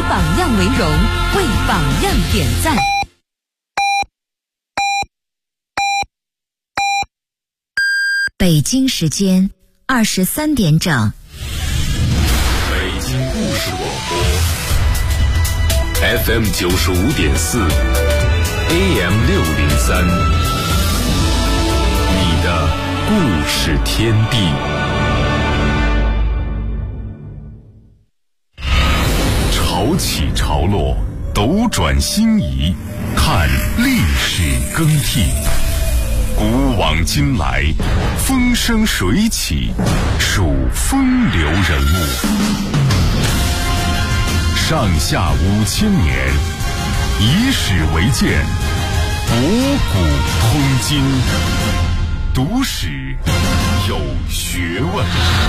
榜样为荣，为榜样点赞。 北京时间23点整。 北京故事广播 FM 95.4 AM 603，你的故事天地。潮起潮落，斗转星移，看历史更替。古往今来，风生水起，数风流人物。上下5000年，以史为鉴，博古通今，读史有学问。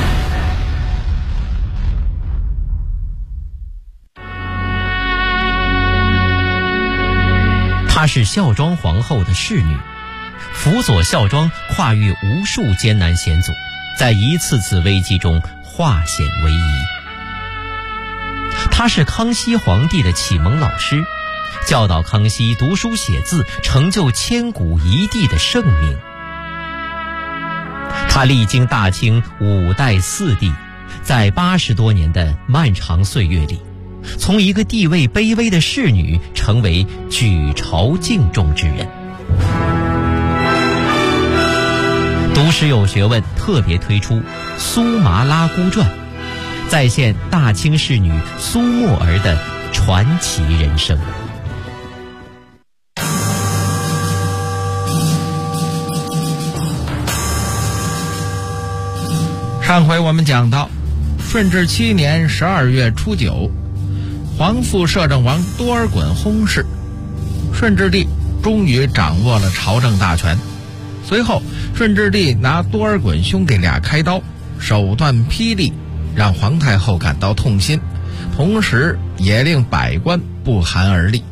她是孝庄皇后的侍女，辅佐孝庄跨越无数艰难险阻，在一次次危机中化险为夷。她是康熙皇帝的启蒙老师，教导康熙读书写字，成就千古一帝的盛名。她历经大清5代4帝，在80多年的漫长岁月里，从一个地位卑微的侍女成为举朝敬重之人。读史有学问特别推出《苏麻拉姑传》，再现大清侍女苏沫儿的传奇人生。 上回我们讲到，顺治7年12月初9，皇父摄政王多尔衮薨逝，顺治帝终于掌握了朝政大权。随后，顺治帝拿多尔衮兄弟俩开刀，手段霹雳，让皇太后感到痛心，同时也令百官不寒而栗。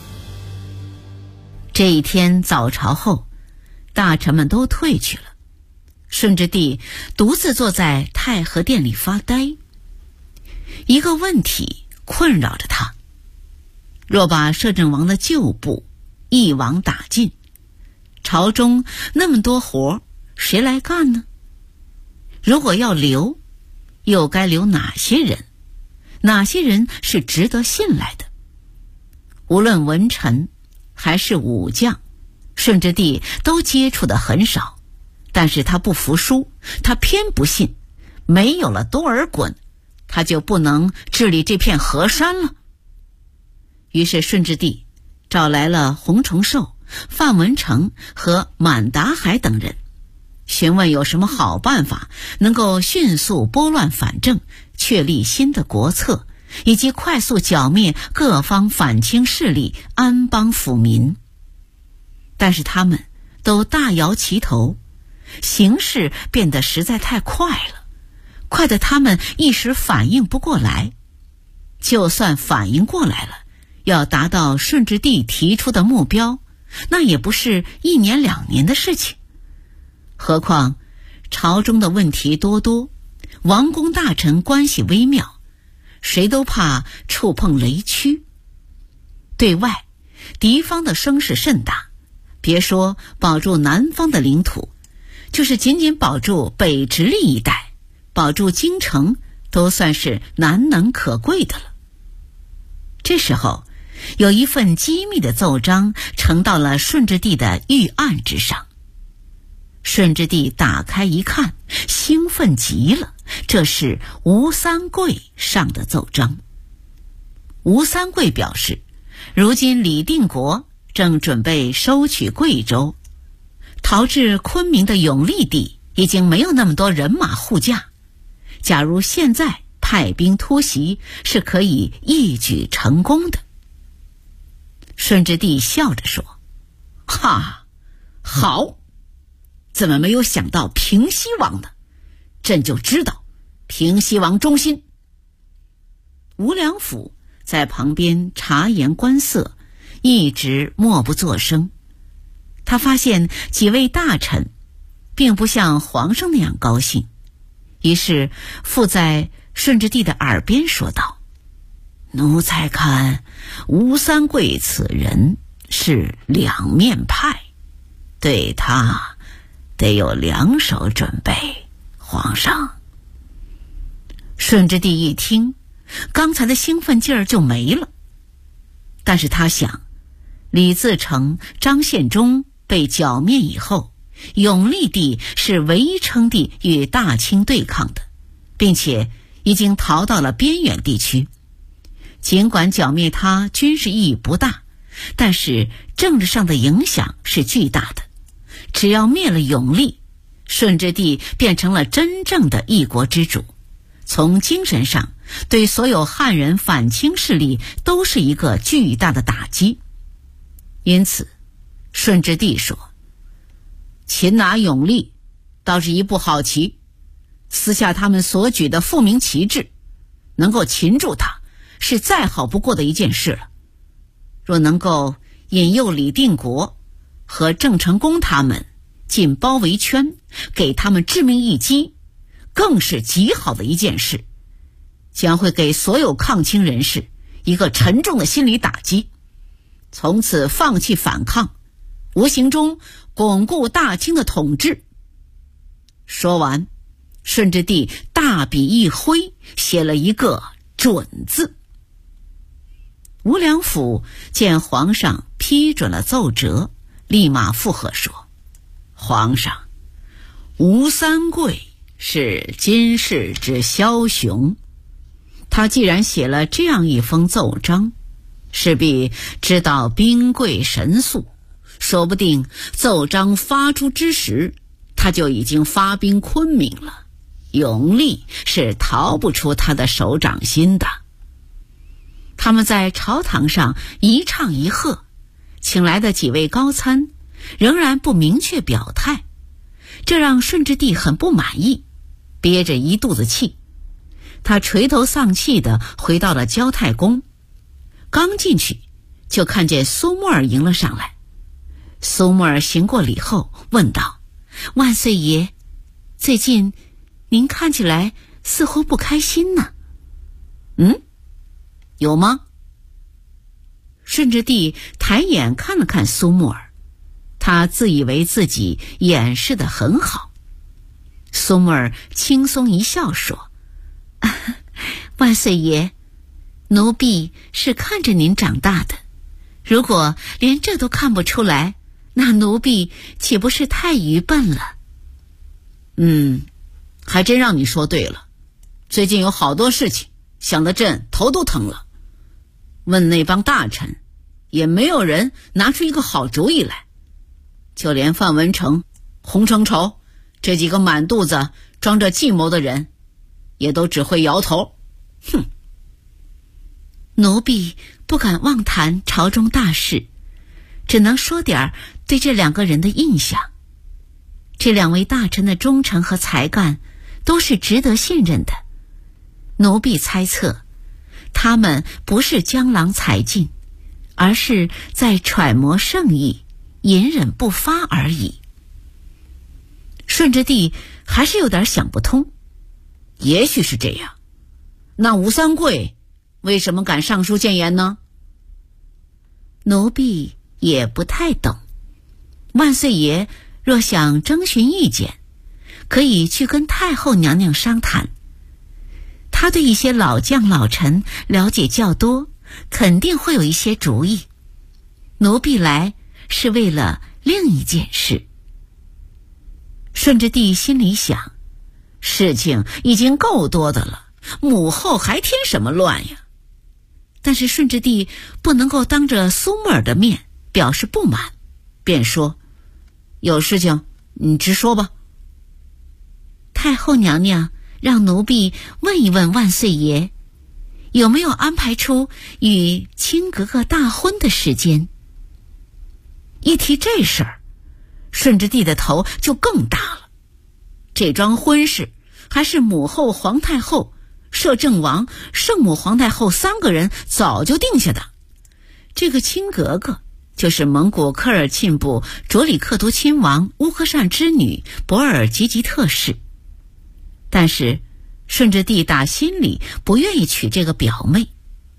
这一天早朝后，大臣们都退去了，顺治帝独自坐在太和殿里发呆。一个问题困扰着他：若把摄政王的旧部一网打尽，朝中那么多活谁来干呢？如果要留，又该留哪些人？哪些人是值得信赖的？无论文臣还是武将，顺治帝都接触得很少，但是他不服输，他偏不信没有了多尔衮，他就不能治理这片河山了。于是顺治帝找来了洪崇寿、范文成和满达海等人，询问有什么好办法能够迅速拨乱反正，确立新的国策，以及快速剿灭各方反清势力，安邦抚民。但是他们都大摇其头，形势变得实在太快了，快得他们一时反应不过来。就算反应过来了，要达到顺治帝提出的目标，那也不是1年2年的事情。何况朝中的问题多，王公大臣关系微妙，谁都怕触碰雷区。对外，敌方的声势甚大，别说保住南方的领土，就是仅仅保住北直隶一带，保住京城，都算是难能可贵的了。这时候，有一份机密的奏章呈到了顺治帝的御案之上。顺治帝打开一看，兴奋极了，这是吴三桂上的奏章。吴三桂表示，如今李定国正准备收取贵州，逃至昆明的永历帝已经没有那么多人马护驾，假如现在派兵突袭，是可以一举成功的。顺治帝笑着说：哈，好，怎么没有想到平西王呢？朕就知道平西王忠心。吴良辅在旁边察言观色，一直默不作声。他发现几位大臣并不像皇上那样高兴，于是附在顺治帝的耳边说道： 奴才看吴三桂此人是两面派，对他得有两手准备，皇上。顺治帝一听，刚才的兴奋劲儿就没了。但是他想，李自成、张献忠被剿灭以后，永历帝是唯一称帝与大清对抗的，并且已经逃到了边远地区。尽管剿灭他军事意义不大，但是政治上的影响是巨大的。只要灭了永历，顺治帝变成了真正的一国之主，从精神上对所有汉人反清势力都是一个巨大的打击。因此顺治帝说，擒拿永历倒是一步好棋，撕下他们所举的复明旗帜，能够擒住他是再好不过的一件事了。若能够引诱李定国和郑成功他们进包围圈，给他们致命一击，更是极好的一件事，将会给所有抗清人士一个沉重的心理打击，从此放弃反抗，无形中巩固大清的统治。说完，顺治帝大笔一挥，写了一个准字。吴良辅见皇上批准了奏折，立马附和说，皇上，吴三桂是今世之枭雄，他既然写了这样一封奏章，势必知道兵贵神速，说不定奏章发出之时，他就已经发兵昆明了，永历是逃不出他的手掌心的。他们在朝堂上一唱一和，请来的几位高参仍然不明确表态，这让顺治帝很不满意，憋着一肚子气。他垂头丧气地回到了交太宫，刚进去就看见苏沫儿迎了上来。苏沫儿行过礼后问道，万岁爷，最近您看起来似乎不开心呢。有吗？顺治帝抬眼看了看苏沫儿，他自以为自己掩饰得很好。苏沫儿轻松一笑说，万岁爷，奴婢是看着您长大的，如果连这都看不出来，那奴婢岂不是太愚笨了？ 还真让你说对了，最近有好多事情想得朕头都疼了。问那帮大臣，也没有人拿出一个好主意来，就连范文成、洪承畴这几个满肚子装着计谋的人，也都只会摇头。 奴婢不敢妄谈朝中大事，只能说点对这两个人的印象。这两位大臣的忠诚和才干都是值得信任的，奴婢猜测他们不是江郎才尽，而是在揣摩圣意，隐忍不发而已。顺治帝还是有点想不通， 也许是这样，那吴三桂为什么敢上书谏言呢？ 奴婢也不太懂。万岁爷若想征询意见，可以去跟太后娘娘商谈。他对一些老将老臣了解较多，肯定会有一些主意。奴婢来是为了另一件事。顺治帝心里想， 事情已经够多的了，母后还添什么乱呀？ 但是顺治帝不能够当着苏沫儿的面表示不满，便说， 有事情你直说吧。 太后娘娘让奴婢问一问万岁爷，有没有安排出与亲格格大婚的时间。 一提这事儿，顺治帝的头就更大了。这桩婚事还是母后、皇太后、摄政王、圣母皇太后三个人早就定下的。这个亲格格就是蒙古科尔沁部卓里克图亲王乌合善之女博尔济吉特氏。但是顺治帝打心里不愿意娶这个表妹，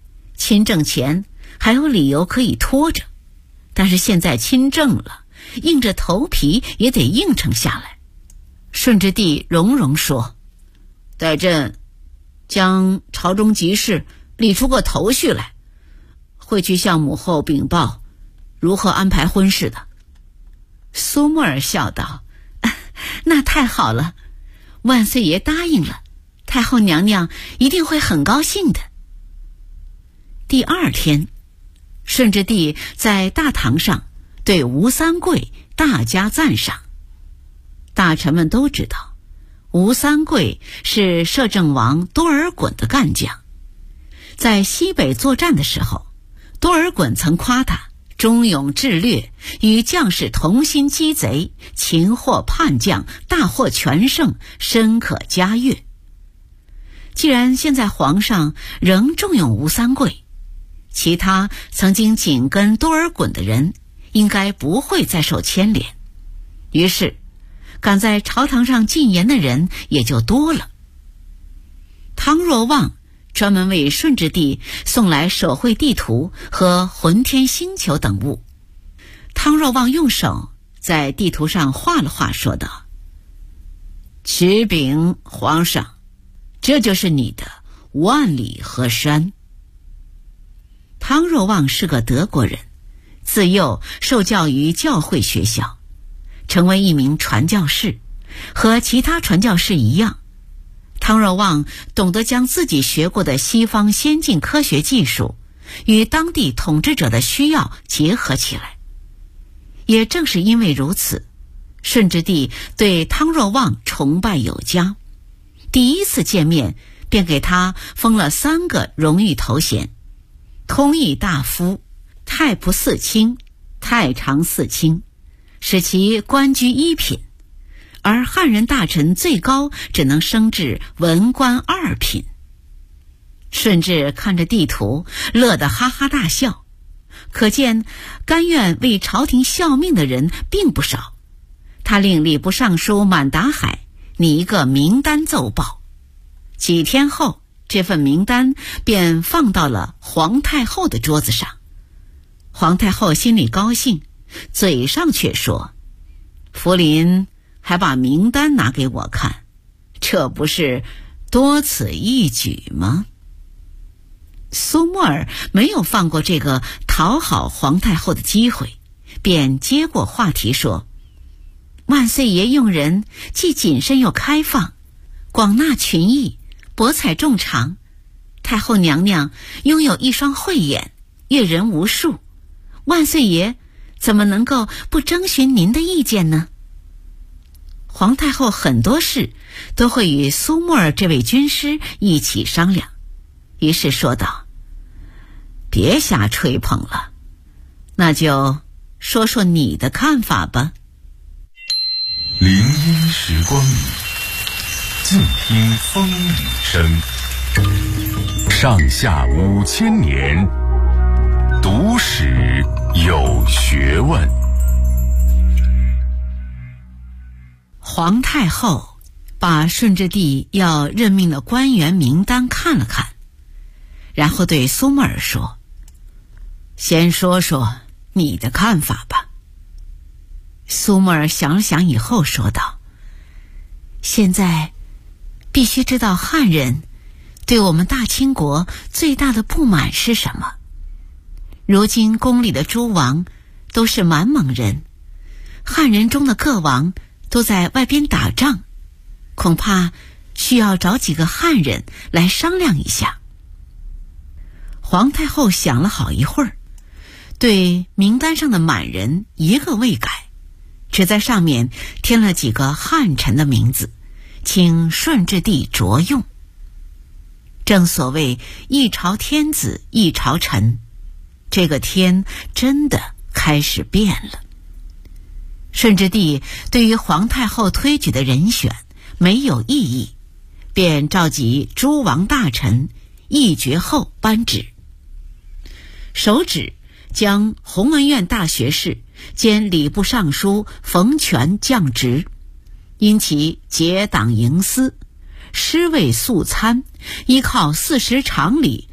亲政前还有理由可以拖着，但是现在亲政了，硬着头皮也得应承下来。顺治帝容容说：“待朕将朝中急事理出个头绪来，会去向母后禀报如何安排婚事的。”苏沫儿笑道：“那太好了，万岁爷答应了，太后娘娘一定会很高兴的。”第二天，顺治帝在大堂上对吴三桂大加赞赏。大臣们都知道，吴三桂是摄政王多尔衮的干将。在西北作战的时候，多尔衮曾夸他忠勇智略，与将士同心击贼，擒获叛将，大获全胜，深可嘉阅。既然现在皇上仍重用吴三桂，其他曾经紧跟多尔衮的人应该不会再受牵连，于是敢在朝堂上进言的人也就多了。汤若望专门为顺治帝送来手绘地图和浑天星球等物。汤若望用手在地图上画了画，说道：“启禀皇上，这就是你的万里河山。”汤若望是个德国人，自幼受教于教会学校，成为一名传教士。和其他传教士一样，汤若望懂得将自己学过的西方先进科学技术与当地统治者的需要结合起来。也正是因为如此，顺治帝对汤若望崇拜有加，第一次见面便给他封了3个荣誉头衔：通议大夫、太仆寺卿、太常寺卿，使其官居1品，而汉人大臣最高只能升至文官2品。顺治看着地图，乐得哈哈大笑，可见甘愿为朝廷效命的人并不少。他令礼部尚书满达海拟一个名单奏报，几天后，这份名单便放到了皇太后的桌子上。皇太后心里高兴，嘴上却说：“福临还把名单拿给我看，这不是多此一举吗？”苏沫儿没有放过这个讨好皇太后的机会，便接过话题说：“万岁爷用人既谨慎又开放，广纳群艺，博采众长。太后娘娘拥有一双慧眼，阅人无数，万岁爷怎么能够不征询您的意见呢？”皇太后很多事都会与苏沫儿这位军师一起商量，于是说道：“别瞎吹捧了，那就说说你的看法吧。” 林荫时光里，静听风雨声。上下5000年，读史有学问。 皇太后把顺治帝要任命的官员名单看了看，然后对苏沫儿说：“先说说你的看法吧。”苏沫儿想了想以后说道：“现在必须知道汉人对我们大清国最大的不满是什么。如今宫里的诸王都是满蒙人，汉人中的各王都在外边打仗，恐怕需要找几个汉人来商量一下。”皇太后想了好一会儿，对名单上的满人一个未改，只在上面添了几个汉臣的名字，请顺治帝着用。正所谓一朝天子一朝臣，这个天真的开始变了。顺治帝对于皇太后推举的人选没有异议，便召集诸王大臣议决后颁旨，手指将弘文院大学士兼礼部尚书冯全降职，因其结党营私，尸位素餐，依靠40常理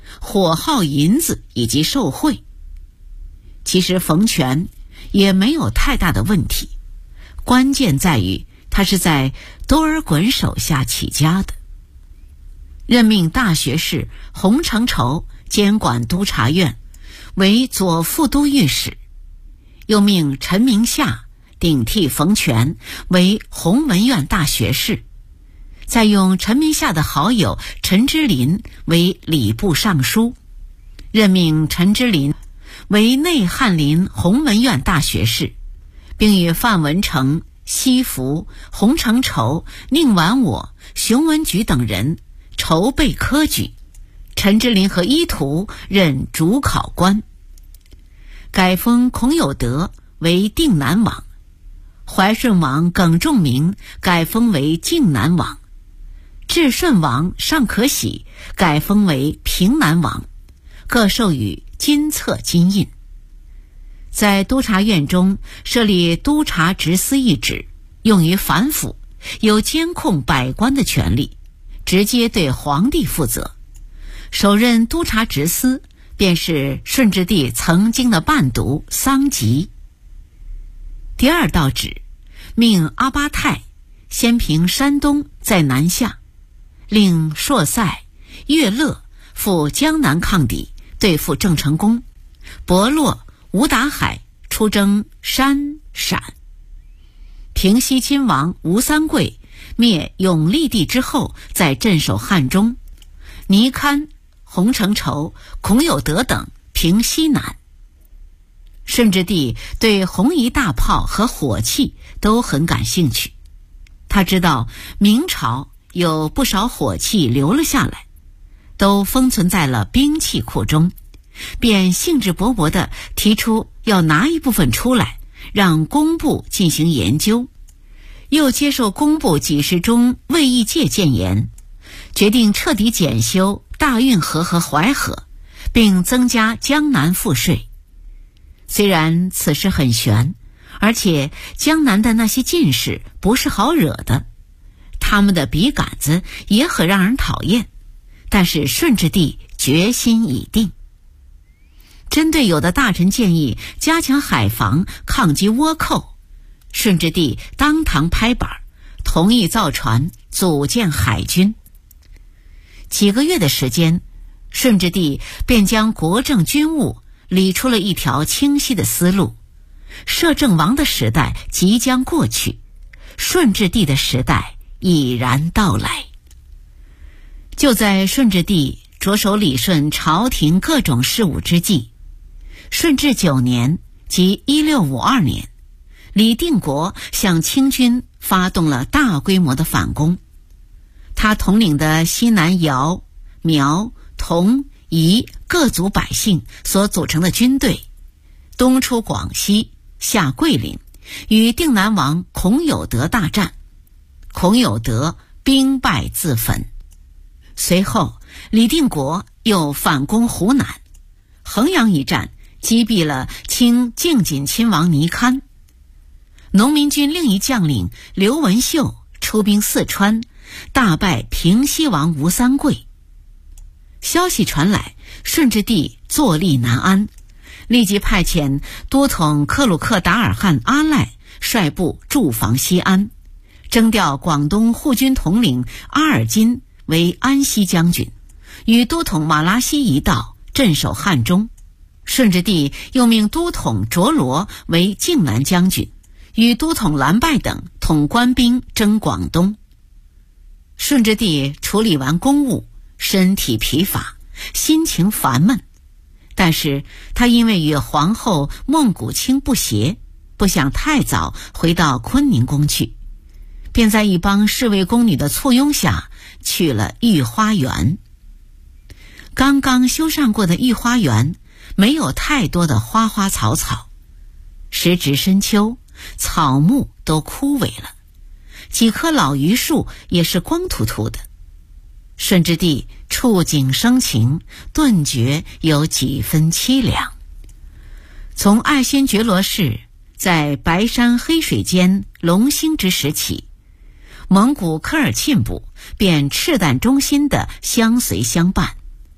火耗银子以及受贿。其实冯权也没有太大的问题，关键在于他是在多尔衮手下起家的。任命大学士洪承畴监管督察院，为左副都御史，又命陈明夏顶替冯权为弘文院大学士，再用陈明夏的好友陈之苓为礼部尚书，任命陈之苓为内翰林弘文院大学士，并与范文成、西福、洪承畴、宁完我、熊文举等人筹备科举，陈之苓和伊图任主考官，改封孔有德为定南王，怀顺王耿仲明改封为靖南王，至顺王尚可喜改封为平南王，各授予金册金印。在督察院中设立督察执司一职，用于反腐，有监控百官的权利，直接对皇帝负责。首任督察执司便是顺治帝曾经的伴读桑吉。第二道旨，命阿巴泰先平山东，在南下，令硕塞、岳乐赴江南抗敌，对付郑成功，伯洛、吴达海出征山陕。平西亲王吴三桂灭永历帝之后，在镇守汉中，倪堪、洪承畴、孔有德等平西南。顺治帝对红夷大炮和火器都很感兴趣，他知道明朝有不少火器留了下来，都封存在了兵器库中，便兴致勃勃地提出要拿一部分出来，让工部进行研究。又接受工部给事中魏义介谏言，决定彻底检修大运河和淮河，并增加江南赋税。虽然此事很悬，而且江南的那些进士不是好惹的，他们的笔杆子也很让人讨厌，但是顺治帝决心已定。针对有的大臣建议加强海防，抗击倭寇，顺治帝当堂拍板，同意造船组建海军。几个月的时间，顺治帝便将国政军务理出了一条清晰的思路。摄政王的时代即将过去，顺治帝的时代已然到来。就在顺治帝着手理顺朝廷各种事务之际，顺治9年，即1652年，李定国向清军发动了大规模的反攻。他统领的西南姚、苗、侗、彝各族百姓所组成的军队，东出广西，下桂林，与定南王孔有德大战，孔有德兵败自焚。随后李定国又反攻湖南，衡阳一战击毙了清靖锦亲王倪堪。农民军另一将领刘文秀出兵四川，大败平西王吴三桂。消息传来，顺治帝坐立难安，立即派遣都统克鲁克达尔汗阿赖率部驻防西安，征调广东护军统领阿尔金为安西将军，与都统马拉西一道镇守汉中。顺治帝又命都统卓罗为靖南将军，与都统蓝拜等统官兵征广东。顺治帝处理完公务，身体疲乏，心情烦闷，但是他因为与皇后孟古卿不协，不想太早回到坤宁宫去，便在一帮侍卫宫女的簇拥下去了御花园。刚刚修缮过的御花园没有太多的花花草草，时值深秋，草木都枯萎了，几棵老榆树也是光秃秃的。顺治帝触景生情，顿觉有几分凄凉。从爱新觉罗氏在白山黑水间隆兴之时起，蒙古科尔沁部便赤胆忠心地相随相伴。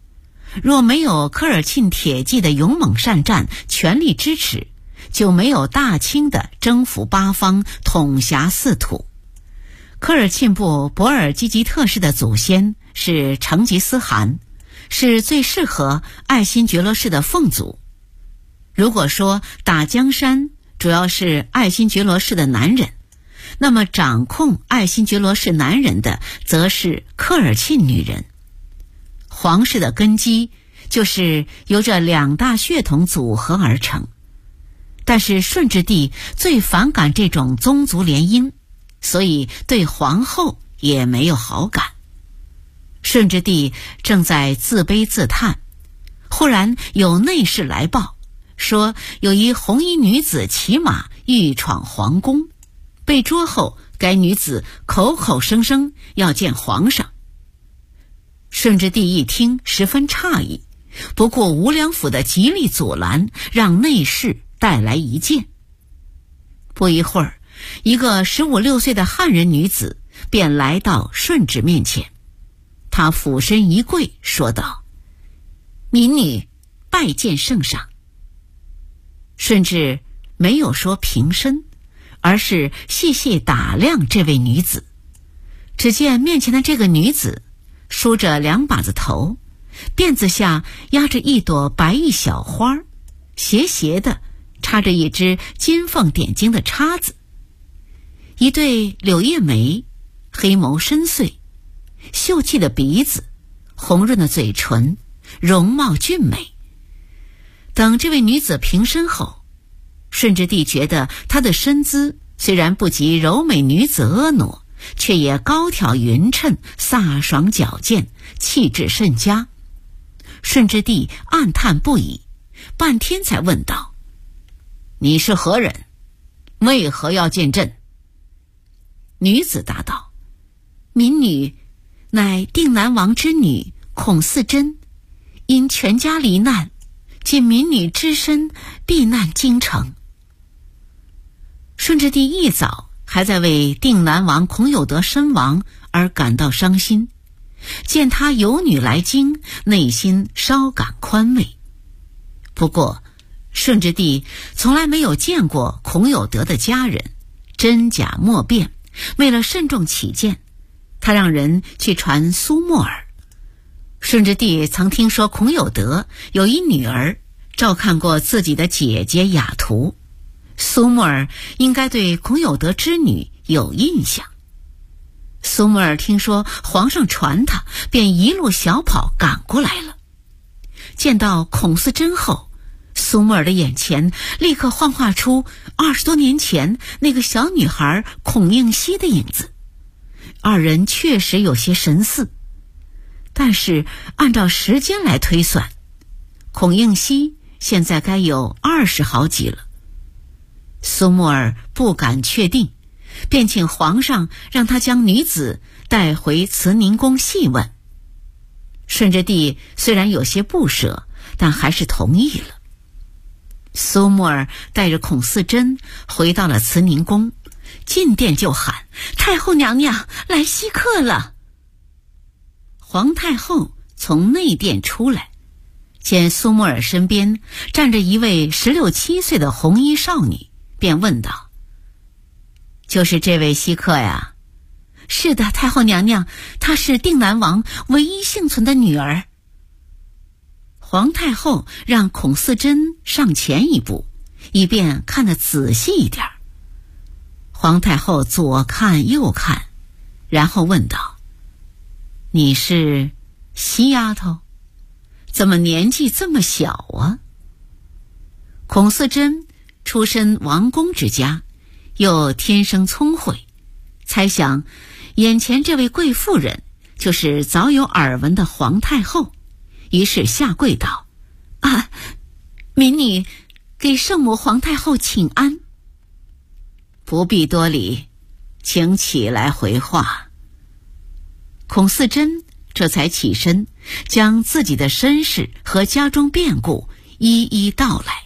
若没有科尔沁铁骑的勇猛善战全力支持，就没有大清的征服八方、统辖四土。科尔沁部博尔济吉特氏的祖先是成吉思汗，是最适合爱新觉罗氏的凤祖。如果说打江山主要是爱新觉罗氏的男人，那么掌控爱新觉罗氏男人的则是科尔沁女人。皇室的根基就是由这两大血统组合而成，但是顺治帝最反感这种宗族联姻，所以对皇后也没有好感。顺治帝正在自卑自叹，忽然有内侍来报，说有一红衣女子骑马欲闯皇宫，被捉后该女子口口声声要见皇上。顺治帝一听十分诧异，不顾无良府的极力阻拦，让内侍带来一见。不一会儿，一个15、16岁的汉人女子便来到顺治面前，她俯身一跪，说道：“民女拜见圣上。”顺治没有说平身，而是细细打量这位女子。只见面前的这个女子梳着2把子头，辫子下压着一朵白玉小花，斜斜的插着一只金凤点睛的叉子，一对柳叶眉，黑眸深邃，秀气的鼻子，红润的嘴唇，容貌俊美。等这位女子平身后，顺治帝觉得她的身姿虽然不及柔美女子婀娜，却也高挑匀称，飒爽矫健，气质甚佳。顺治帝暗叹不已，半天才问道：“你是何人？为何要见朕？”女子答道：“民女乃定南王之女孔四珍，因全家罹难，仅民女只身避难京城。”顺治帝一早还在为定南王孔有德身亡而感到伤心，见他有女来京，内心稍感宽慰。不过顺治帝从来没有见过孔有德的家人，真假莫辨。为了慎重起见，他让人去传苏沫儿。顺治帝曾听说孔有德有一女儿照看过自己的姐姐雅图，苏沫儿应该对孔有德之女有印象。苏沫儿听说皇上传他，便一路小跑赶过来了。见到孔四珍后，苏沫儿的眼前立刻幻化出20多年前那个小女孩孔应希的影子。二人确实有些神似，但是按照时间来推算，孔应希现在该有20好几了。苏沫儿不敢确定，便请皇上让他将女子带回慈宁宫细问。顺治帝虽然有些不舍，但还是同意了。苏沫儿带着孔四珍回到了慈宁宫，进殿就喊：“太后娘娘来稀客了。”皇太后从内殿出来，见苏沫儿身边站着一位16、17岁的红衣少女，便问道：“就是这位稀客呀？”“是的，太后娘娘，她是定南王唯一幸存的女儿。”皇太后让孔四珍上前一步，以便看得仔细一点。皇太后左看右看，然后问道：“你是西丫头？怎么年纪这么小啊？”孔四珍出身王公之家，又天生聪慧，猜想眼前这位贵妇人就是早有耳闻的皇太后，于是下跪道：“啊，民女给圣母皇太后请安。”“不必多礼，请起来回话。”孔四珍这才起身，将自己的身世和家中变故一一道来。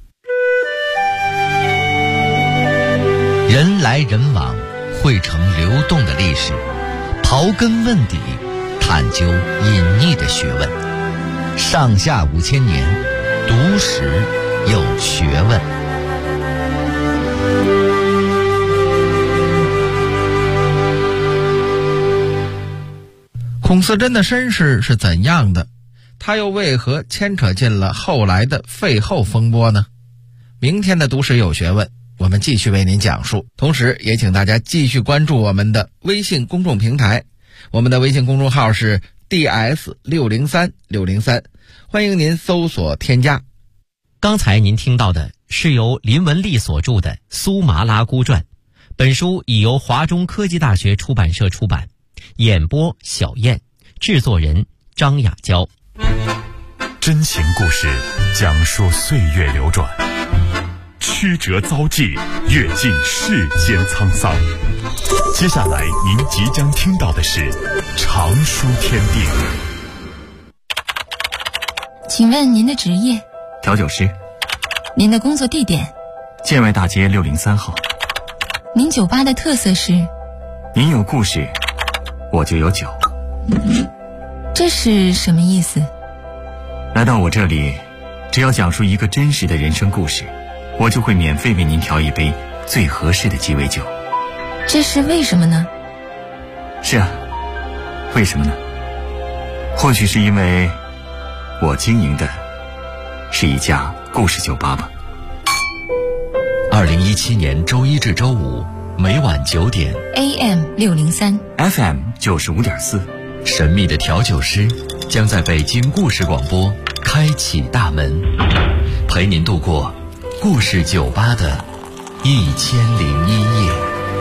人来人往，汇成流动的历史，刨根问底，探究隐匿的学问。 上下5000年，读史有学问。 孔思真的身世是怎样的？他又为何牵扯进了后来的废后风波呢？明天的读史有学问，我们继续为您讲述。同时也请大家继续关注我们的微信公众平台，我们的微信公众号是 DS603603，欢迎您搜索添加。 刚才您听到的是由林文丽所著的《苏麻拉姑传》，本书已由华中科技大学出版社出版，演播小燕，制作人张雅娇。 真情故事讲述岁月流转，曲折遭际，阅尽世间沧桑。接下来您即将听到的是常书天地。 请问您的职业？ 调酒师。 您的工作地点？ 建外大街603号。 您酒吧的特色是？ 您有故事，我就有酒。 这是什么意思？ 来到我这里，只要讲述一个真实的人生故事，我就会免费为您调一杯最合适的鸡尾酒。 这是为什么呢？ 是啊，为什么呢？或许是因为我经营的是一家故事酒吧吧。 2017年周一至周五每晚9点 AM603 FM 95.4， 神秘的调酒师将在北京故事广播开启大门，陪您度过故事酒吧的1001夜。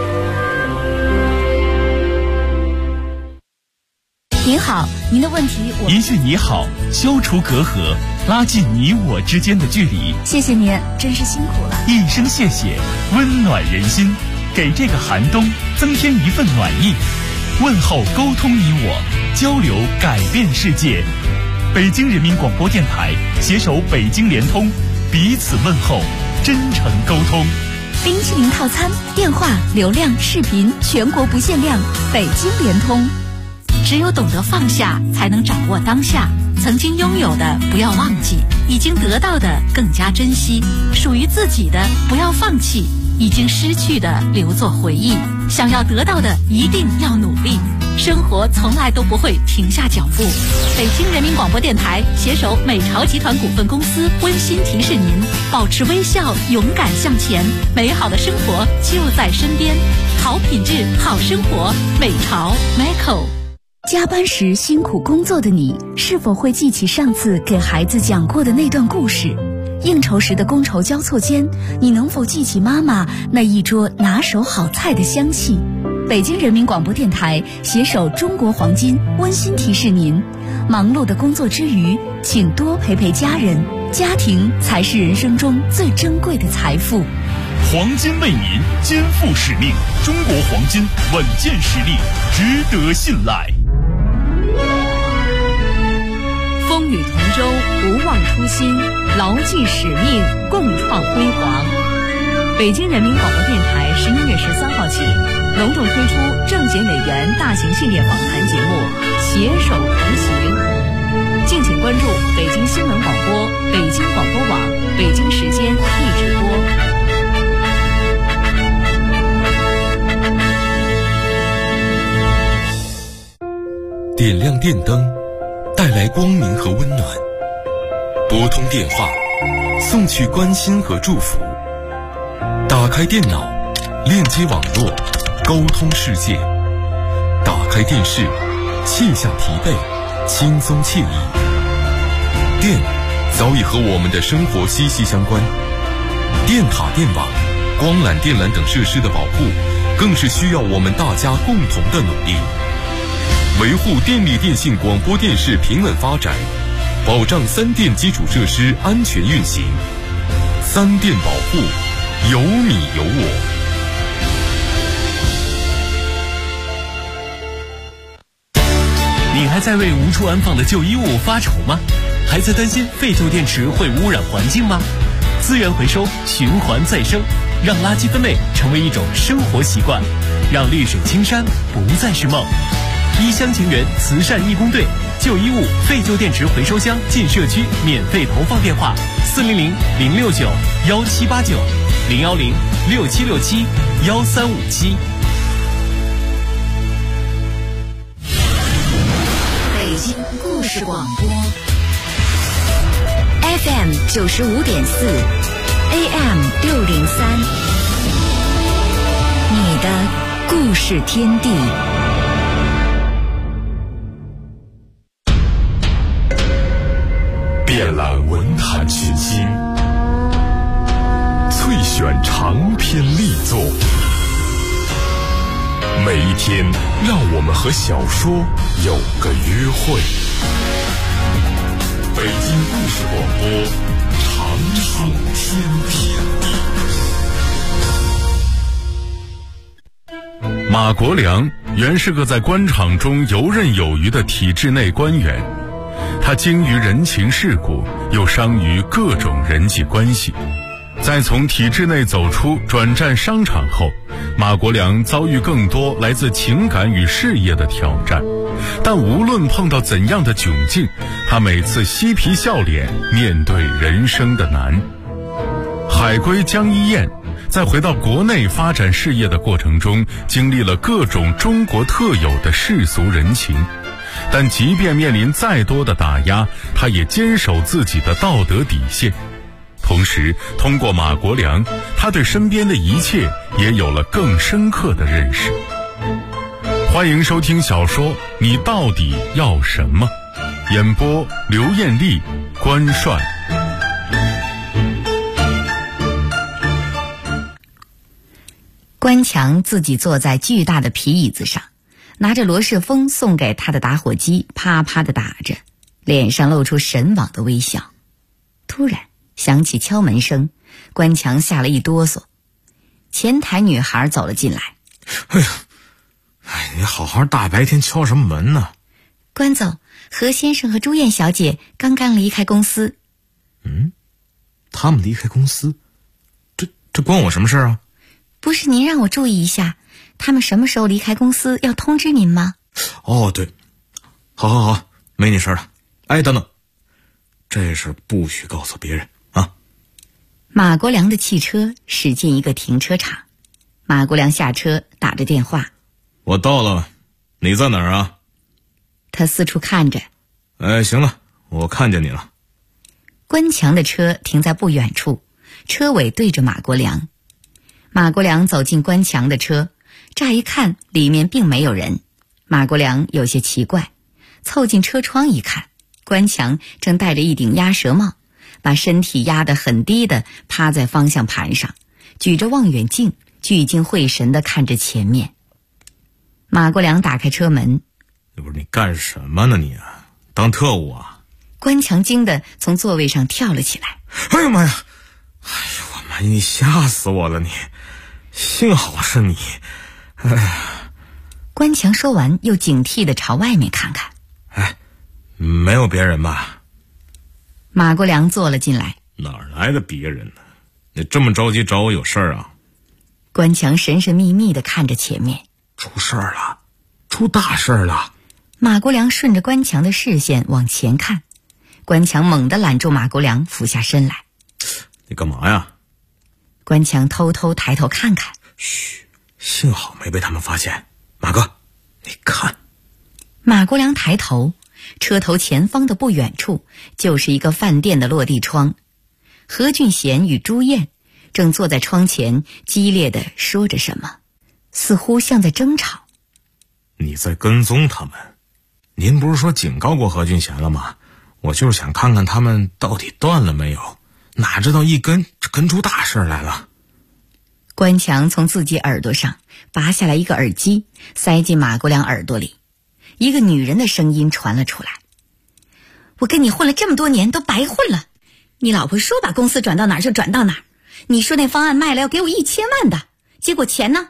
您好，您的问题我一句你好，消除隔阂，拉近你我之间的距离。 谢谢您，真是辛苦了。 一声谢谢，温暖人心，给这个寒冬增添一份暖意。问候沟通你我，交流改变世界。北京人民广播电台携手北京联通，彼此问候，真诚沟通。 冰淇淋套餐，电话、流量、视频全国不限量，北京联通。只有懂得放下，才能掌握当下。曾经拥有的不要忘记，已经得到的更加珍惜，属于自己的不要放弃，已经失去的留作回忆。想要得到的一定要努力，生活从来都不会停下脚步。北京人民广播电台携手美巢集团股份公司温馨提示您：保持微笑，勇敢向前，美好的生活就在身边。好品质，好生活，美巢 Michael。加班时辛苦工作的你，是否会记起上次给孩子讲过的那段故事？应酬时的觥筹交错间，你能否记起妈妈那一桌拿手好菜的香气？北京人民广播电台携手中国黄金温馨提示您：忙碌的工作之余，请多陪陪家人，家庭才是人生中最珍贵的财富。 黄金为您肩负使命，中国黄金稳健实力，值得信赖。 风雨同舟，不忘初心，牢记使命，共创辉煌。北京人民广播电台11月13号起，隆重推出政协委员大型系列访谈节目《携手同行》，敬请关注北京新闻广播、北京广播网、北京时间一直播。 点亮电灯，带来光明和温暖；拨通电话，送去关心和祝福；打开电脑，链接网络，沟通世界；打开电视，卸下疲惫，轻松惬意。电早已和我们的生活息息相关，电塔、电网、光缆、电缆等设施的保护，更是需要我们大家共同的努力。维护电力电信广播电视平稳发展，保障三电基础设施安全运行。三电保护，有你有我。 你还在为无处安放的旧衣物发愁吗？还在担心废旧电池会污染环境吗？资源回收，循环再生，让垃圾分类成为一种生活习惯，让绿水青山不再是梦。一厢情愿慈善义工队旧衣物、废旧电池回收箱进社区免费投放电话：400-069-1789，010-6767-1357。 北京故事广播 FM 95.4 AM 603，你的故事天地。 遍览文坛群星，萃选长篇力作。每一天，让我们和小说有个约会。北京故事广播，长长天地。马国良原是个在官场中游刃有余的体制内官员，他精于人情世故，又商于各种人际关系。在从体制内走出转战商场后，马国良遭遇更多来自情感与事业的挑战，但无论碰到怎样的窘境，他每次嬉皮笑脸面对人生的难。海归江一燕在回到国内发展事业的过程中，经历了各种中国特有的世俗人情，但即便面临再多的打压，他也坚守自己的道德底线。同时，通过马国良，他对身边的一切也有了更深刻的认识。欢迎收听小说《你到底要什么》，演播刘艳丽、关帅。 关强自己坐在巨大的皮椅子上，拿着罗世峰送给他的打火机啪啪地打着，脸上露出神往的微笑。突然响起敲门声，关强吓了一哆嗦。前台女孩走了进来。 你好好大白天敲什么门呢？ 关总，何先生和朱燕小姐刚刚离开公司。 他们离开公司？这关我什么事啊？ 不是您让我注意一下，他们什么时候离开公司要通知您吗？ 哦，对，好，没你事了。哎，等等，这事不许告诉别人啊。 马国良的汽车驶进一个停车场，马国良下车打着电话。 我到了，你在哪儿啊？ 他四处看着。 哎，行了，我看见你了。 关强的车停在不远处，车尾对着马国良。马国良走进关强的车，乍一看里面并没有人。马国良有些奇怪，凑近车窗一看，关强正戴着一顶鸭舌帽，把身体压得很低的趴在方向盘上，举着望远镜，聚精会神地看着前面。马国良打开车门。 不是你干什么呢你啊？当特务啊？ 关强惊得从座位上跳了起来。 哎呀妈呀！哎呀我妈呀！你吓死我了你！幸好是你。哎呀！ 关强说完又警惕地朝外面看看。 哎，没有别人吧？ 马国良坐了进来。 哪儿来的别人呢？你这么着急找我有事儿啊？ 关强神神秘秘地看着前面。 出事儿了，出大事儿了。 马国良顺着关强的视线往前看，关强猛地揽住马国良，俯下身来。 你干嘛呀？ 关强偷偷抬头看看。 嘘，幸好没被他们发现。马哥，你看。 马国良抬头，车头前方的不远处就是一个饭店的落地窗，何俊贤与朱燕正坐在窗前激烈地说着什么，似乎像在争吵。 你在跟踪他们？您不是说警告过何俊贤了吗？我就是想看看他们到底断了没有，哪知道一跟出大事来了。 关强从自己耳朵上拔下来一个耳机，塞进马国良耳朵里。一个女人的声音传了出来：我跟你混了这么多年都白混了，你老婆说把公司转到哪儿就转到哪儿，你说那方案卖了要给我1000万的，结果钱呢？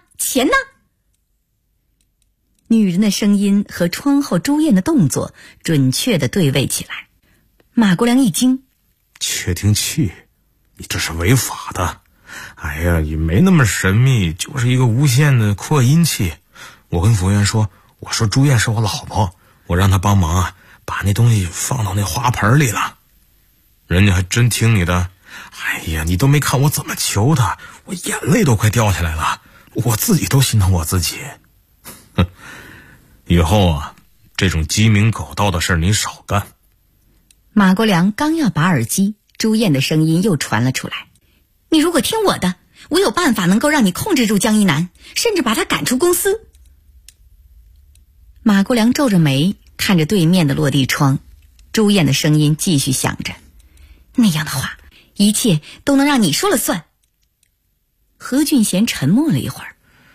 女人的声音和窗后朱燕的动作准确地对位起来。马国良一惊： 窃听器？你这是违法的。哎呀，也没那么神秘，就是一个无线的扩音器。我跟服务员说，我说朱燕是我老婆，我让她帮忙啊， 把那东西放到那花盆里了，人家还真听你的。哎呀，你都没看我怎么求他，我眼泪都快掉下来了，我自己都心疼我自己。哼，以后啊，这种鸡鸣狗盗的事儿你少干。 马国良刚要拔耳机，朱燕的声音又传了出来：你如果听我的，我有办法能够让你控制住江一南，甚至把他赶出公司。马国良皱着眉看着对面的落地窗，朱燕的声音继续响着：那样的话，一切都能让你说了算。何俊贤沉默了一会儿：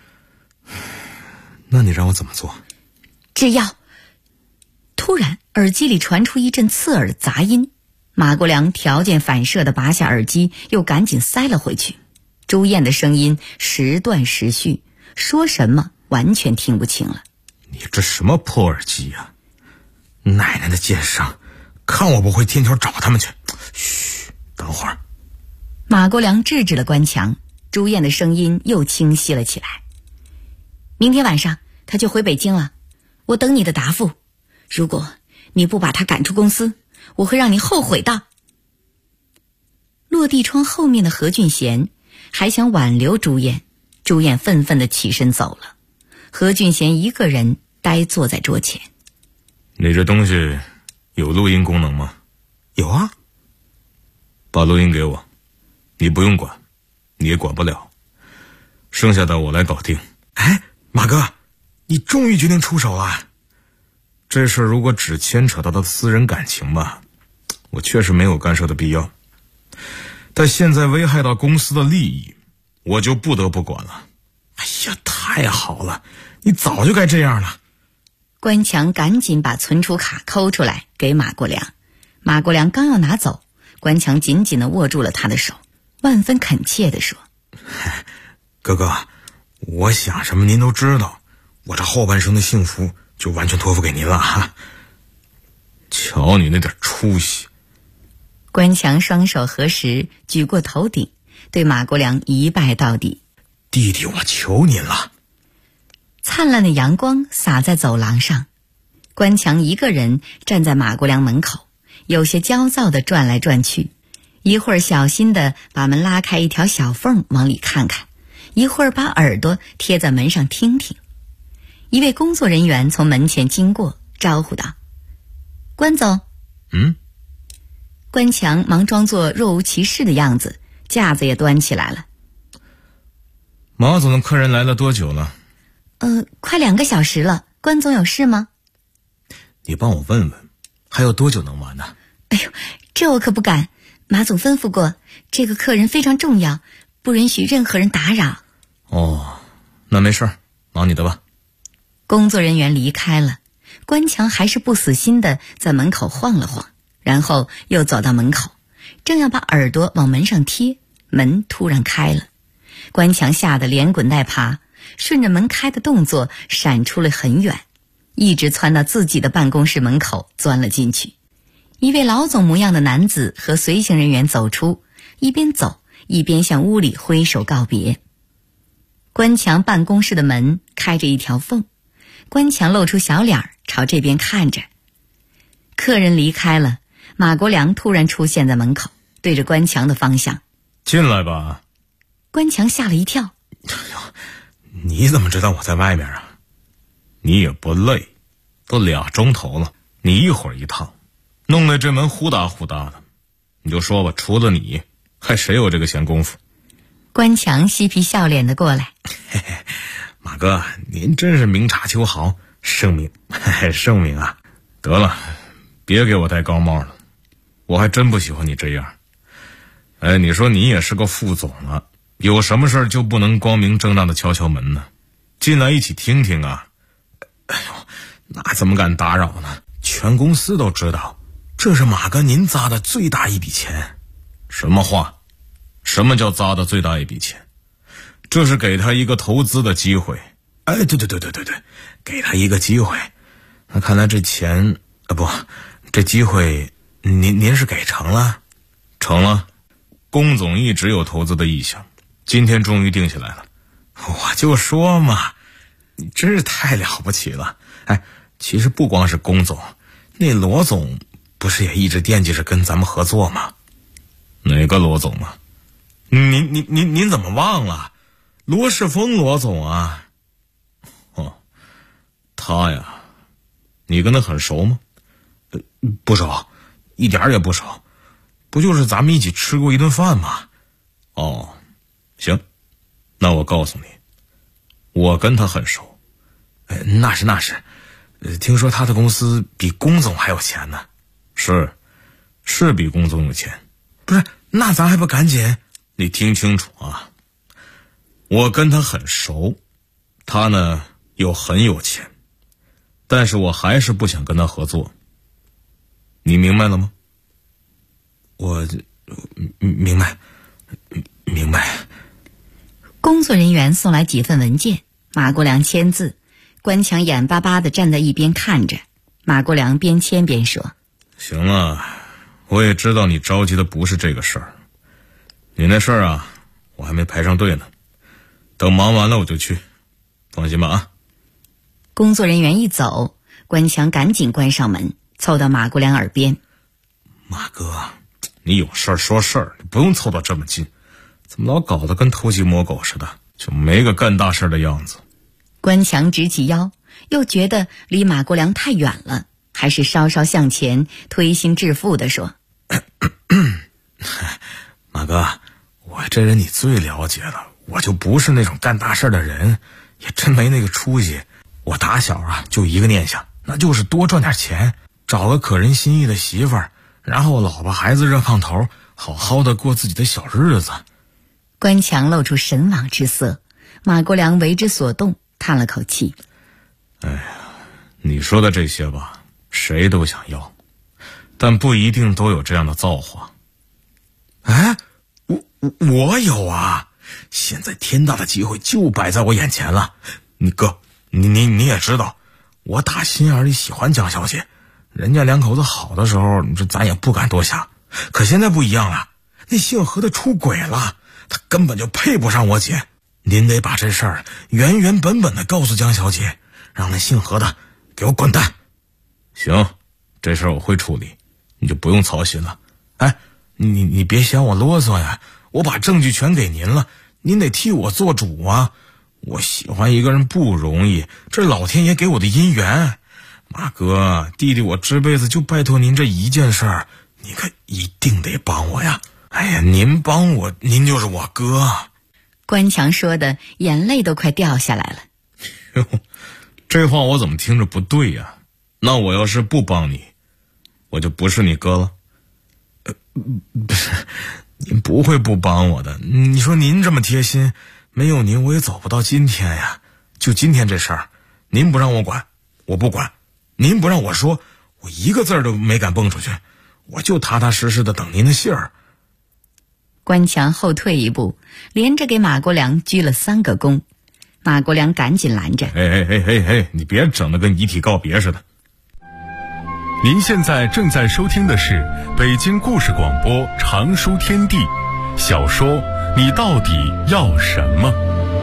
那你让我怎么做？ 只要……突然耳机里传出一阵刺耳的杂音，马国良条件反射地拔下耳机，又赶紧塞了回去。朱燕的声音时断时续，说什么完全听不清了。 你这什么破耳机呀？奶奶的奸商，看我不会天桥找他们去。嘘，等会儿。 马国良制止了关强，朱燕的声音又清晰了起来：明天晚上他就回北京了，我等你的答复。如果你不把他赶出公司，我会让你后悔的。落地窗后面的何俊贤还想挽留朱燕，朱燕愤愤地起身走了。何俊贤一个人呆坐在桌前。 你这东西有录音功能吗？ 有啊。 把录音给我，你不用管，你也管不了，剩下的我来搞定。 哎，马哥，你终于决定出手了。 这事如果只牵扯到他的私人感情吧，我确实没有干涉的必要，但现在危害到公司的利益，我就不得不管了。 哎呀，太好了，你早就该这样了。 关强赶紧把存储卡抠出来给马国良，马国良刚要拿走，关强紧紧地握住了他的手，万分恳切地说： 哥哥，我想什么您都知道，我这后半生的幸福就完全托付给您了哈。 瞧你那点出息。 关强双手合十，举过头顶，对马国良一拜到底： 弟弟，我求您了。 灿烂的阳光洒在走廊上，关强一个人站在马国良门口，有些焦躁地转来转去，一会儿小心地把门拉开一条小缝往里看看，一会儿把耳朵贴在门上听听。一位工作人员从门前经过，招呼道：关总。关强忙装作若无其事的样子，架子也端起来了。 马总的客人来了多久了？ 快2个小时了，关总有事吗？ 你帮我问问，还有多久能完呢？ 哎呦，这我可不敢，马总吩咐过，这个客人非常重要，不允许任何人打扰。 哦，那没事，忙你的吧。 工作人员离开了，关强还是不死心的在门口晃了晃，然后又走到门口，正要把耳朵往门上贴，门突然开了。关强吓得连滚带爬，顺着门开的动作闪出了很远，一直窜到自己的办公室门口钻了进去。一位老总模样的男子和随行人员走出，一边走一边向屋里挥手告别。关强办公室的门开着一条缝，关强露出小脸朝这边看着。客人离开了，马国良突然出现在门口，对着关强的方向： 进来吧。 关强吓了一跳： 你怎么知道我在外面啊？ 你也不累，都2钟头了，你一会儿一趟，弄得这门呼哒呼哒的，你就说吧，除了你还谁有这个闲工夫？ 关强嬉皮笑脸的过来： 马哥，您真是明察秋毫，圣明圣明啊。 得了，别给我戴高帽了，我还真不喜欢你这样。哎，你说你也是个副总了，有什么事儿就不能光明正大的敲敲门呢？进来一起听听啊。 哎呦，那怎么敢打扰呢？全公司都知道，这是马哥您砸的最大一笔钱。 什么话？什么叫砸的最大一笔钱？这是给他一个投资的机会。 哎，对，给他一个机会。那看来这钱这机会您是给成了？ 成了。龚总一直有投资的意向，今天终于定下来了。 我就说嘛，你真是太了不起了。哎，其实不光是龚总， 那罗总不是也一直惦记着跟咱们合作吗？哪个罗总啊？您怎么忘了？罗世峰罗总啊。哦，他呀，你跟他很熟吗？不熟，一点也不熟，不就是咱们一起吃过一顿饭吗？哦，行，那我告诉你，我跟他很熟。那是，听说他的公司比龚总还有钱呢。是比龚总有钱。不是，那咱还不赶紧？你听清楚啊，我跟他很熟，他呢又很有钱，但是我还是不想跟他合作。你明白了吗？我明白。 工作人员送来几份文件，马国良签字，关强眼巴巴地站在一边看着。马国良边签边说： 行了，我也知道你着急的不是这个事儿，你那事儿啊我还没排上队呢，等忙完了我就去，放心吧啊。 工作人员一走，关强赶紧关上门，凑到马国良耳边： 马哥，你有事儿说事儿，你不用凑到这么近，怎么老搞得跟偷鸡摸狗似的，就没个干大事的样子。 关强直起腰，又觉得离马国良太远了，还是稍稍向前，推心置腹地说： 马哥，我这人你最了解了，我就不是那种干大事的人，也真没那个出息。我打小啊就一个念想，那就是多赚点钱，找个可人心意的媳妇儿，然后老婆孩子热炕头，好好的过自己的小日子。 关强露出神往之色，马国良为之所动，叹了口气： 哎呀，你说的这些吧，谁都想要，但不一定都有这样的造化。哎，我有啊！现在天大的机会就摆在我眼前了。你也知道，我打心眼里喜欢江小姐，人家两口子好的时候，这咱也不敢多想。可现在不一样了，那姓何的出轨了，他根本就配不上我姐。您得把这事儿原原本本的告诉江小姐，让那姓何的给我滚蛋。行，这事儿我会处理，你就不用操心了。哎，你别嫌我啰嗦呀，我把证据全给您了，您得替我做主啊。我喜欢一个人不容易，这老天爷给我的姻缘。马哥，弟弟我这辈子就拜托您这一件事儿，你可一定得帮我呀。哎呀，您帮我，您就是我哥。 关强说的眼泪都快掉下来了。 哟，这话我怎么听着不对呀？那我要是不帮你，我就不是你哥了？不是，您不会不帮我的。你说您这么贴心，没有您我也走不到今天呀。就今天这事儿，您不让我管，我不管；您不让我说，我一个字儿都没敢蹦出去，我就踏踏实实的等您的信儿。 关强后退一步，连着给马国良鞠了3个躬。马国良赶紧拦着： 你别整得跟遗体告别似的。 您现在正在收听的是北京故事广播长书天地小说《你到底要什么》。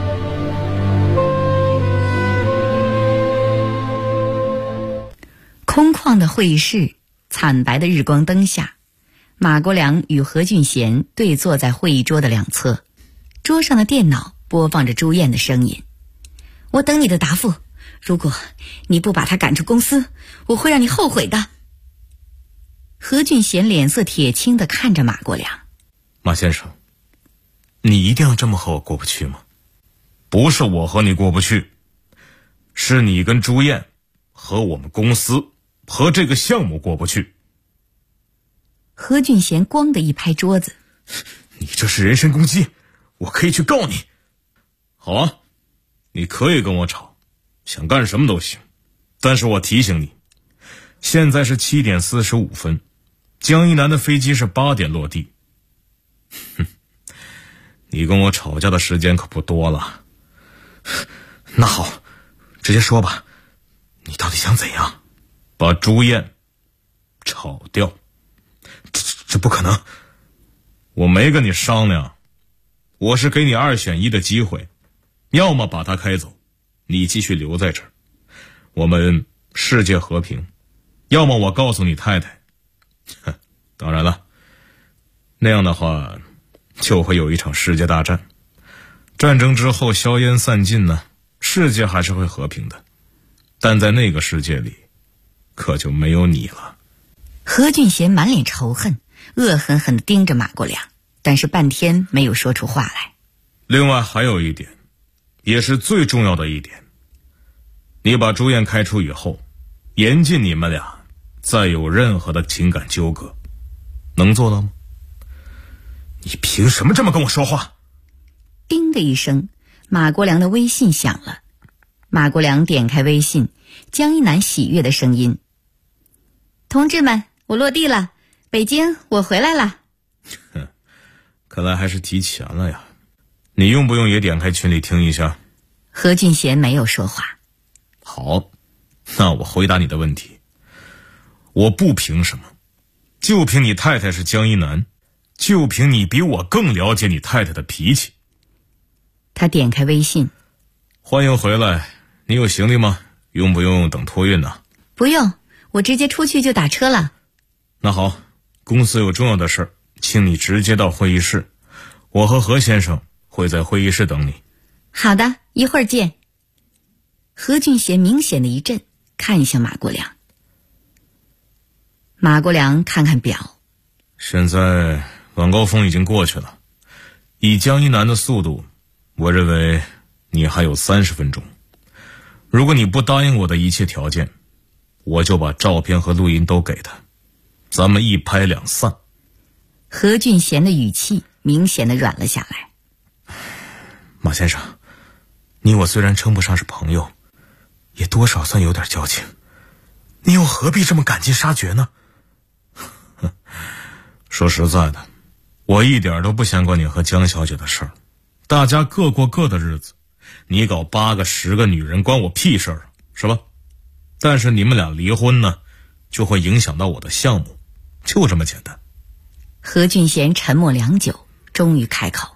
空旷的会议室，惨白的日光灯下，马国良与何俊贤对坐在会议桌的两侧，桌上的电脑播放着朱燕的声音：我等你的答复，如果你不把他赶出公司，我会让你后悔的。何俊贤脸色铁青地看着马国良： 马先生，你一定要这么和我过不去吗？不是我和你过不去，是你跟朱燕和我们公司和这个项目过不去。 何俊贤咣的一拍桌子： 你这是人身攻击，我可以去告你。好啊，你可以跟我吵，想干什么都行，但是我提醒你，现在是7点45分，江一南的飞机是8点落地。你跟我吵架的时间可不多了。那好，直接说吧，你到底想怎样？把朱燕炒掉。这不可能，我没跟你商量，我是给你2选1的机会，要么把他开走，你继续留在这儿，我们世界和平； 要么我告诉你太太。当然了，那样的话就会有一场世界大战。战争之后硝烟散尽呢，世界还是会和平的，但在那个世界里可就没有你了。 何俊贤满脸仇恨，恶狠狠地盯着马国良，但是半天没有说出话来。 另外还有一点，也是最重要的一点，你把朱燕开除以后，严禁你们俩再有任何的情感纠葛，能做到吗？你凭什么这么跟我说话？ 叮的一声，马国良的微信响了。马国良点开微信，江一南喜悦的声音：同志们，我落地了，北京我回来了。 看来还是提前了呀。你用不用也点开群里听一下？ 何俊贤没有说话。 好，那我回答你的问题。我不凭什么，就凭你太太是江一南，就凭你比我更了解你太太的脾气。 他点开微信： 欢迎回来，你有行李吗？用不用等托运呢？ 不用，我直接出去就打车了。 那好，公司有重要的事，请你直接到会议室，我和何先生会在会议室等你。 好的，一会儿见。何俊贤明显的一震，看向马国良。马国良看看表， 现在晚高峰已经过去了，以江一南的速度，我认为你还有30分钟。如果你不答应我的一切条件，我就把照片和录音都给他，咱们一拍两散。 何俊贤的语气明显的软了下来。 马先生，你我虽然称不上是朋友，也多少算有点交情，你又何必这么赶尽杀绝呢？说实在的，我一点都不想管你和江小姐的事儿，大家各过各的日子，你搞8个10个女人关我屁事儿，是吧？但是你们俩离婚呢，就会影响到我的项目，就这么简单。 何俊贤沉默良久，终于开口：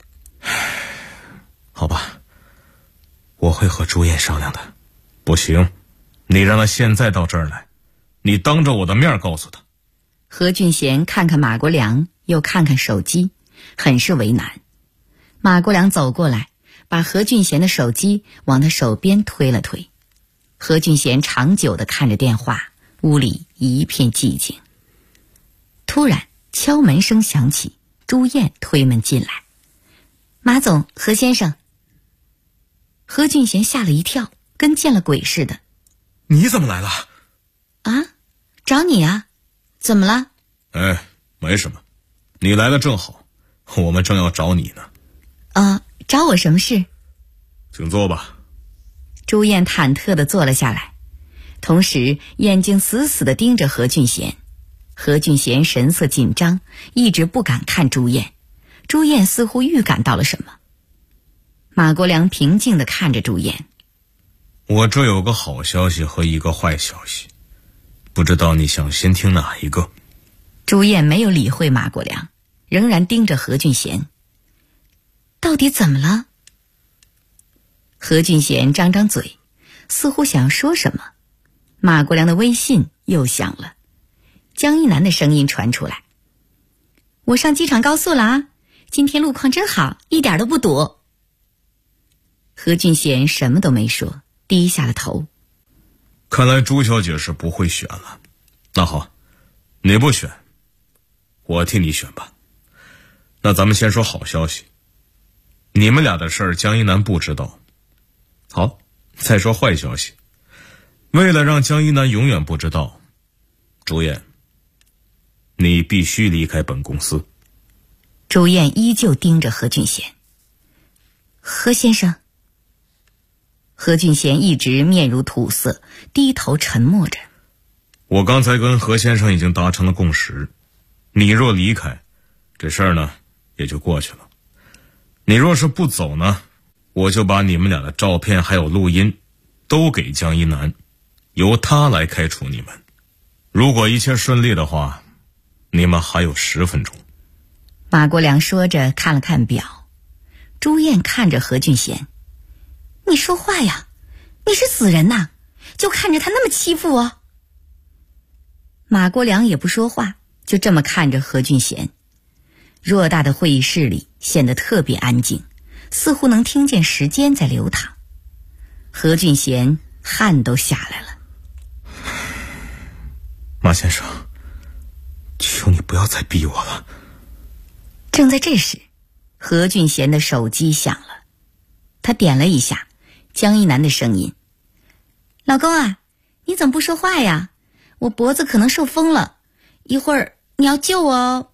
好吧，我会和朱燕商量的。不行，你让她现在到这儿来，你当着我的面告诉她。 何俊贤看看马国良，又看看手机，很是为难。马国良走过来，把何俊贤的手机往他手边推了推。何俊贤长久地看着电话，屋里一片寂静。突然敲门声响起，朱燕推门进来：马总，何先生。何俊贤吓了一跳，跟见了鬼似的。 你怎么来了？ 啊，找你啊，怎么了？ 没什么，你来了正好，我们正要找你呢。 找我什么事？ 请坐吧。 朱燕忐忑地坐了下来，同时眼睛死死地盯着何俊贤。何俊贤神色紧张，一直不敢看朱燕。朱燕似乎预感到了什么。马国良平静地看着朱燕： 我这有个好消息和一个坏消息，不知道你想先听哪一个？ 朱燕没有理会马国良，仍然盯着何俊贤。到底怎么了？何俊贤张张嘴，似乎想要说什么。马国良的微信又响了，江一南的声音传出来：我上机场高速了啊，今天路况真好，一点都不堵。何俊贤什么都没说，低下了头。 看来朱小姐是不会选了。那好，你不选，我替你选吧。那咱们先说好消息，你们俩的事儿江一南不知道。好，再说坏消息，为了让江一南永远不知道，朱燕，你必须离开本公司。 朱燕依旧盯着何俊贤。何先生。何俊贤一直面如土色，低头沉默着。 我刚才跟何先生已经达成了共识，你若离开，这事儿呢也就过去了。你若是不走呢，我就把你们俩的照片还有录音都给江一南，由他来开除你们。如果一切顺利的话，你们还有10分钟。 马国良说着看了看表。朱燕看着何俊贤：你说话呀，你是死人呐，就看着他那么欺负我。 马国良也不说话，就这么看着何俊贤。偌大的会议室里显得特别安静，似乎能听见时间在流淌。何俊贤汗都下来了。 马先生，求你不要再逼我了。 正在这时，何俊贤的手机响了，他点了一下，江一南的声音：老公啊，你怎么不说话呀？我脖子可能受风了，一会儿你要救我哦。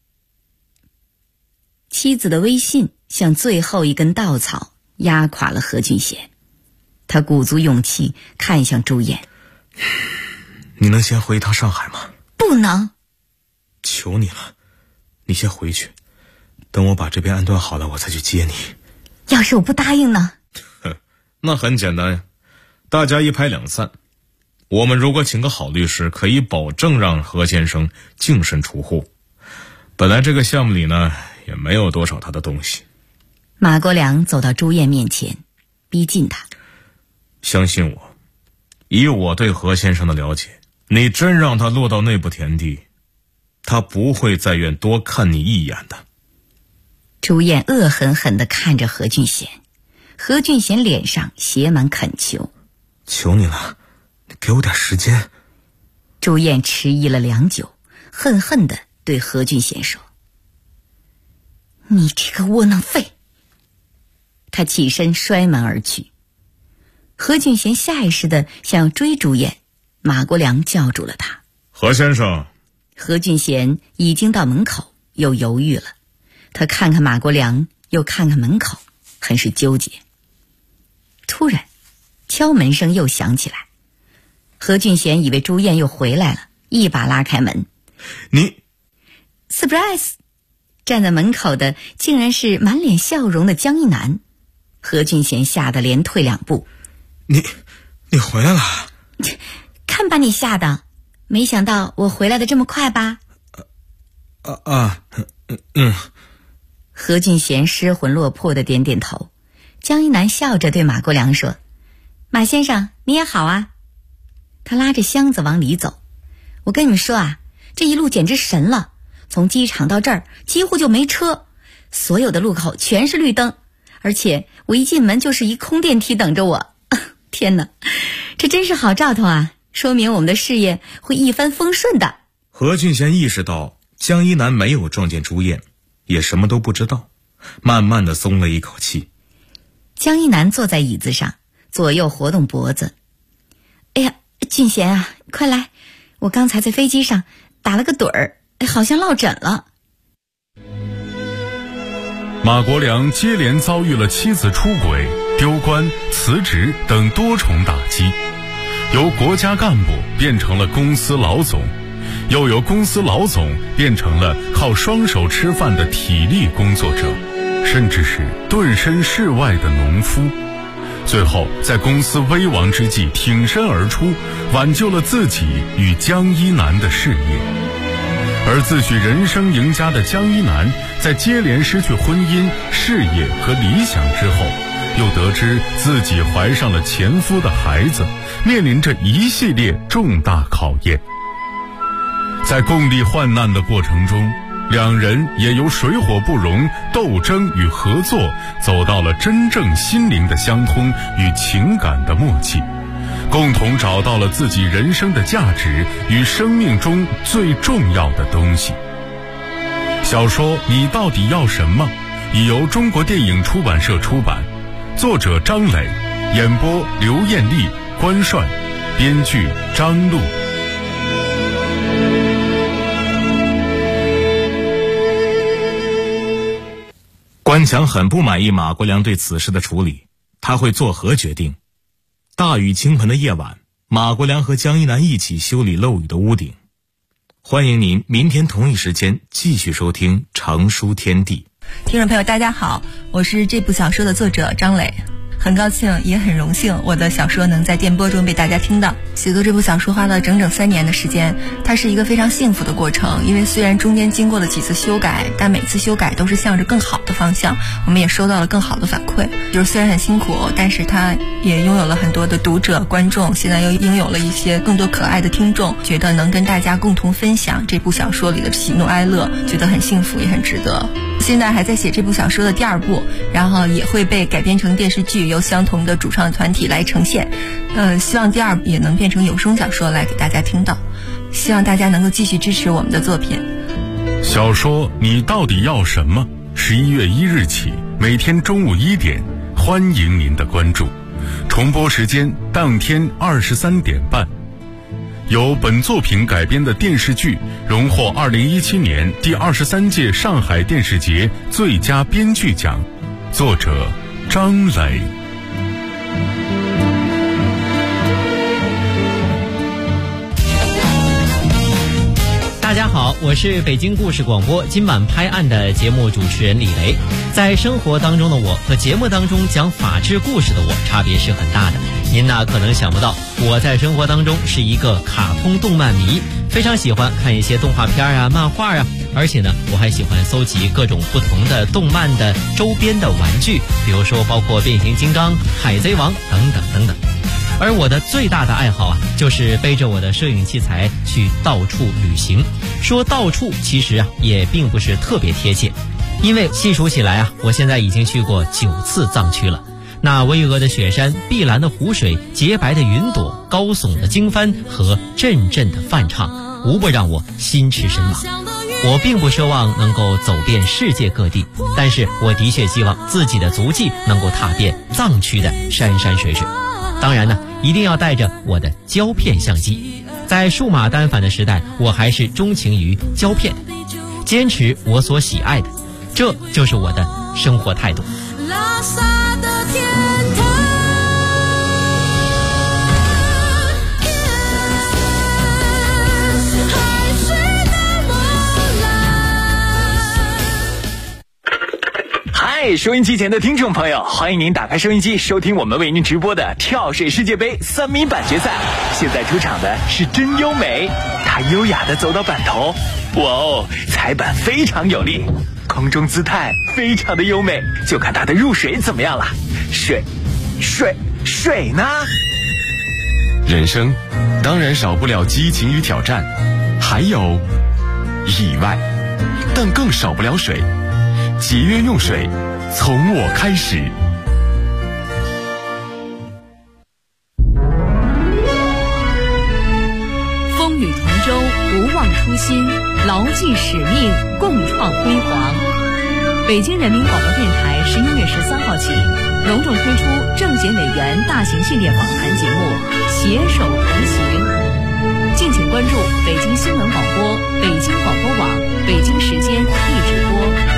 妻子的微信像最后一根稻草，压垮了何俊贤。他鼓足勇气看向朱燕： 你能先回一趟上海吗？ 不能。 求你了，你先回去，等我把这边安顿好了，我再去接你。 要是我不答应呢？ 那很简单呀，大家一拍两散。我们如果请个好律师，可以保证让何先生净身出户。本来这个项目里呢，也没有多少他的东西。 马国良走到朱燕面前，逼近他： 相信我，以我对何先生的了解，你真让他落到那步田地，他不会再愿多看你一眼的。 朱燕恶狠狠地看着何俊贤，何俊贤脸上写满恳求： 求你了，你给我点时间。 朱燕迟疑了良久，恨恨地对何俊贤说：你这个窝囊废。他起身摔门而去。何俊贤下意识地想要追朱燕，马国良叫住了他： 何先生。 何俊贤已经到门口，又犹豫了。他看看马国良，又看看门口，很是纠结。突然敲门声又响起来，何俊贤以为朱燕又回来了，一把拉开门。 你 surprise！ 站在门口的竟然是满脸笑容的江一南。何俊贤吓得连退两步。 你回来了？ 看把你吓的，没想到我回来的这么快吧？何俊贤失魂落魄的点点头。江一南笑着对马国良说：马先生你也好啊。他拉着箱子往里走。我跟你们说啊，这一路简直神了，从机场到这儿几乎就没车，所有的路口全是绿灯，而且我一进门就是一空电梯等着我。天哪，这真是好兆头啊，说明我们的事业会一帆风顺的。 何俊贤意识到江一南没有撞见朱燕，也什么都不知道，慢慢的松了一口气。 江一南坐在椅子上，左右活动脖子。哎呀，俊贤啊，快来，我刚才在飞机上打了个盹儿，好像落枕了。 马国良接连遭遇了妻子出轨、丢官、辞职等多重打击，由国家干部变成了公司老总，又由公司老总变成了靠双手吃饭的体力工作者，甚至是顿身事外的农夫。最后在公司危亡之际挺身而出，挽救了自己与江一南的事业。而自诩人生赢家的江一南，在接连失去婚姻、事业和理想之后，又得知自己怀上了前夫的孩子，面临着一系列重大考验。在共历患难的过程中，两人也由水火不容、斗争与合作，走到了真正心灵的相通与情感的默契，共同找到了自己人生的价值与生命中最重要的东西。小说《你到底要什么》已由中国电影出版社出版，作者张磊，演播刘艳丽、关帅，编剧张璐。 关强很不满意马国良对此事的处理，他会作何决定？大雨倾盆的夜晚，马国良和江一南一起修理漏雨的屋顶。欢迎您明天同一时间继续收听《常书天地》。 听众朋友大家好，我是这部小说的作者张磊。 很高兴也很荣幸我的小说能在电波中被大家听到。写作这部小说花了整整3年的时间，它是一个非常幸福的过程，因为虽然中间经过了几次修改，但每次修改都是向着更好的方向，我们也收到了更好的反馈。就是虽然很辛苦，但是它也拥有了很多的读者观众，现在又拥有了一些更多可爱的听众，觉得能跟大家共同分享这部小说里的喜怒哀乐，觉得很幸福也很值得。现在还在写这部小说的第2部，然后也会被改编成电视剧，由相同的主创团体来呈现。希望第2部也能变成有声小说来给大家听到，希望大家能够继续支持我们的作品。 小说你到底要什么？11月1日起，每天中午1点，欢迎您的关注。重播时间当天23点半。由本作品改编的电视剧荣获2017年第23届上海电视节最佳编剧奖，作者张磊。 大家好，我是北京故事广播今晚拍案的节目主持人李雷。在生活当中的我和节目当中讲法治故事的我差别是很大的。您呢可能想不到，我在生活当中是一个卡通动漫迷，非常喜欢看一些动画片啊、漫画啊，而且呢我还喜欢搜集各种不同的动漫的周边的玩具，比如说包括变形金刚、海贼王等等等等。而我的最大的爱好啊，就是背着我的摄影器材去到处旅行。说到处其实啊也并不是特别贴切，因为细数起来啊，我现在已经去过9次藏区了。那巍峨的雪山、碧蓝的湖水、洁白的云朵、高耸的经幡和阵阵的梵唱，无不让我心驰神往。我并不奢望能够走遍世界各地，但是我的确希望自己的足迹能够踏遍藏区的山山水水。当然呢，一定要带着我的胶片相机。在数码单反的时代，我还是钟情于胶片，坚持我所喜爱的，这就是我的生活态度。 拉萨的天堂，海水的波澜。 嗨，收音机前的听众朋友，欢迎您打开收音机，收听我们为您直播的跳水世界杯3米板决赛。现在出场的是真优美，她优雅地走到板头，哇哦，踩板非常有力，空中姿态非常的优美，就看她的入水怎么样了。水呢？ 人生当然少不了激情与挑战，还有意外，但更少不了水。节约用水，从我开始。 风雨同舟，不忘初心，牢记使命，共创辉煌。北京人民广播电台11月13号起，隆重推出政协委员大型系列访谈节目《携手同行》，敬请关注北京新闻广播、北京广播网、北京时间一直播。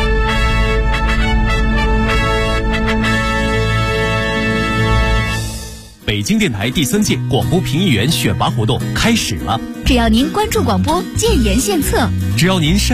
北京电台第3届广播评议员选拔活动开始了， 只要您关注广播，建言献策， 只要您